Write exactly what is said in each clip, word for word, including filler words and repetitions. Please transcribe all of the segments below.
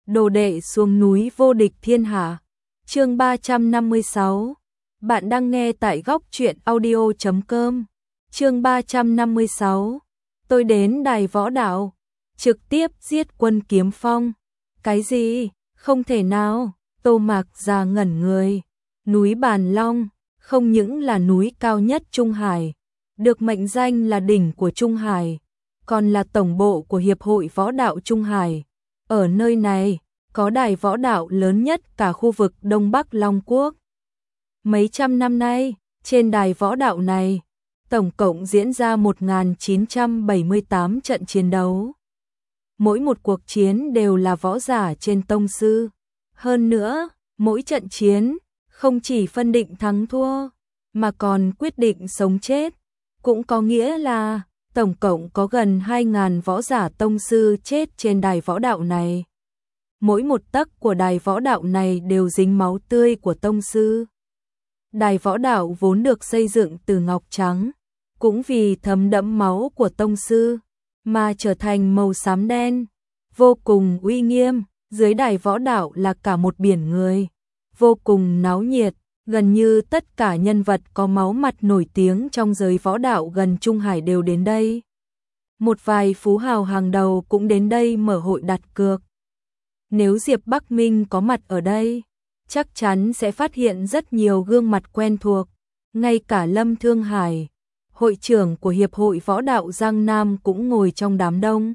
Đồ đệ xuống núi vô địch thiên hạ. Chương ba trăm năm mươi sáu. Bạn đang nghe tại góc truyện audio chấm com. Chương ba trăm năm mươi sáu. Tôi đến đài võ đạo, trực tiếp giết Quân Kiếm Phong. Cái gì? Không thể nào. Tô Mạc già ngẩn người. Núi Bàn Long không những là núi cao nhất Trung Hải, được mệnh danh là đỉnh của Trung Hải, còn là tổng bộ của Hiệp hội Võ đạo Trung Hải. Ở nơi này, có đài võ đạo lớn nhất cả khu vực Đông Bắc Long Quốc. Mấy trăm năm nay, trên đài võ đạo này, tổng cộng diễn ra một nghìn chín trăm bảy mươi tám trận chiến đấu. Mỗi một cuộc chiến đều là võ giả trên tông sư. Hơn nữa, mỗi trận chiến không chỉ phân định thắng thua, mà còn quyết định sống chết. Cũng có nghĩa là tổng cộng có gần hai nghìn võ giả tông sư chết trên đài võ đạo này. Mỗi một tấc của đài võ đạo này đều dính máu tươi của tông sư. Đài võ đạo vốn được xây dựng từ ngọc trắng, cũng vì thấm đẫm máu của tông sư mà trở thành màu xám đen, vô cùng uy nghiêm. Dưới đài võ đạo là cả một biển người, vô cùng náo nhiệt, gần như tất cả nhân vật có máu mặt nổi tiếng trong giới võ đạo gần Trung Hải đều đến đây. Một vài phú hào hàng đầu cũng đến đây mở hội đặt cược. Nếu Diệp Bắc Minh có mặt ở đây, chắc chắn sẽ phát hiện rất nhiều gương mặt quen thuộc. Ngay cả Lâm Thương Hải, hội trưởng của Hiệp hội Võ đạo Giang Nam cũng ngồi trong đám đông.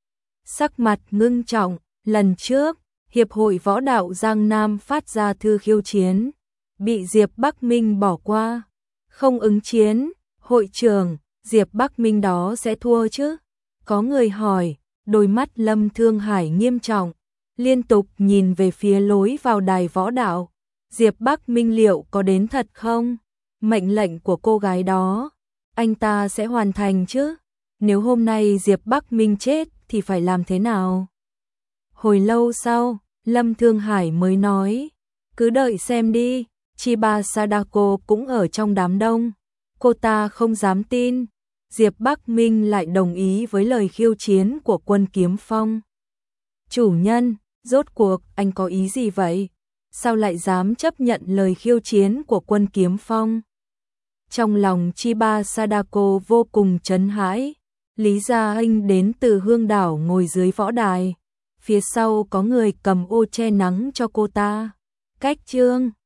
Sắc mặt ngưng trọng, lần trước, Hiệp hội Võ đạo Giang Nam phát ra thư khiêu chiến, bị Diệp Bắc Minh bỏ qua. Không ứng chiến, hội trưởng, Diệp Bắc Minh đó sẽ thua chứ? Có người hỏi, đôi mắt Lâm Thương Hải nghiêm trọng, liên tục nhìn về phía lối vào đài võ đạo. Diệp Bắc Minh liệu có đến thật không? Mệnh lệnh của cô gái đó, anh ta sẽ hoàn thành chứ? Nếu hôm nay Diệp Bắc Minh chết thì phải làm thế nào? Hồi lâu sau, Lâm Thương Hải mới nói, cứ đợi xem đi. Chiba Sadako cũng ở trong đám đông. Cô ta không dám tin Diệp Bắc Minh lại đồng ý với lời khiêu chiến của Quân Kiếm Phong. Chủ nhân, rốt cuộc anh có ý gì vậy? Sao lại dám chấp nhận lời khiêu chiến của Quân Kiếm Phong? Trong lòng Chiba Sadako vô cùng chấn hãi. Lý Gia Anh đến từ Hương Đảo ngồi dưới võ đài, phía sau có người cầm ô che nắng cho cô ta. Cách chương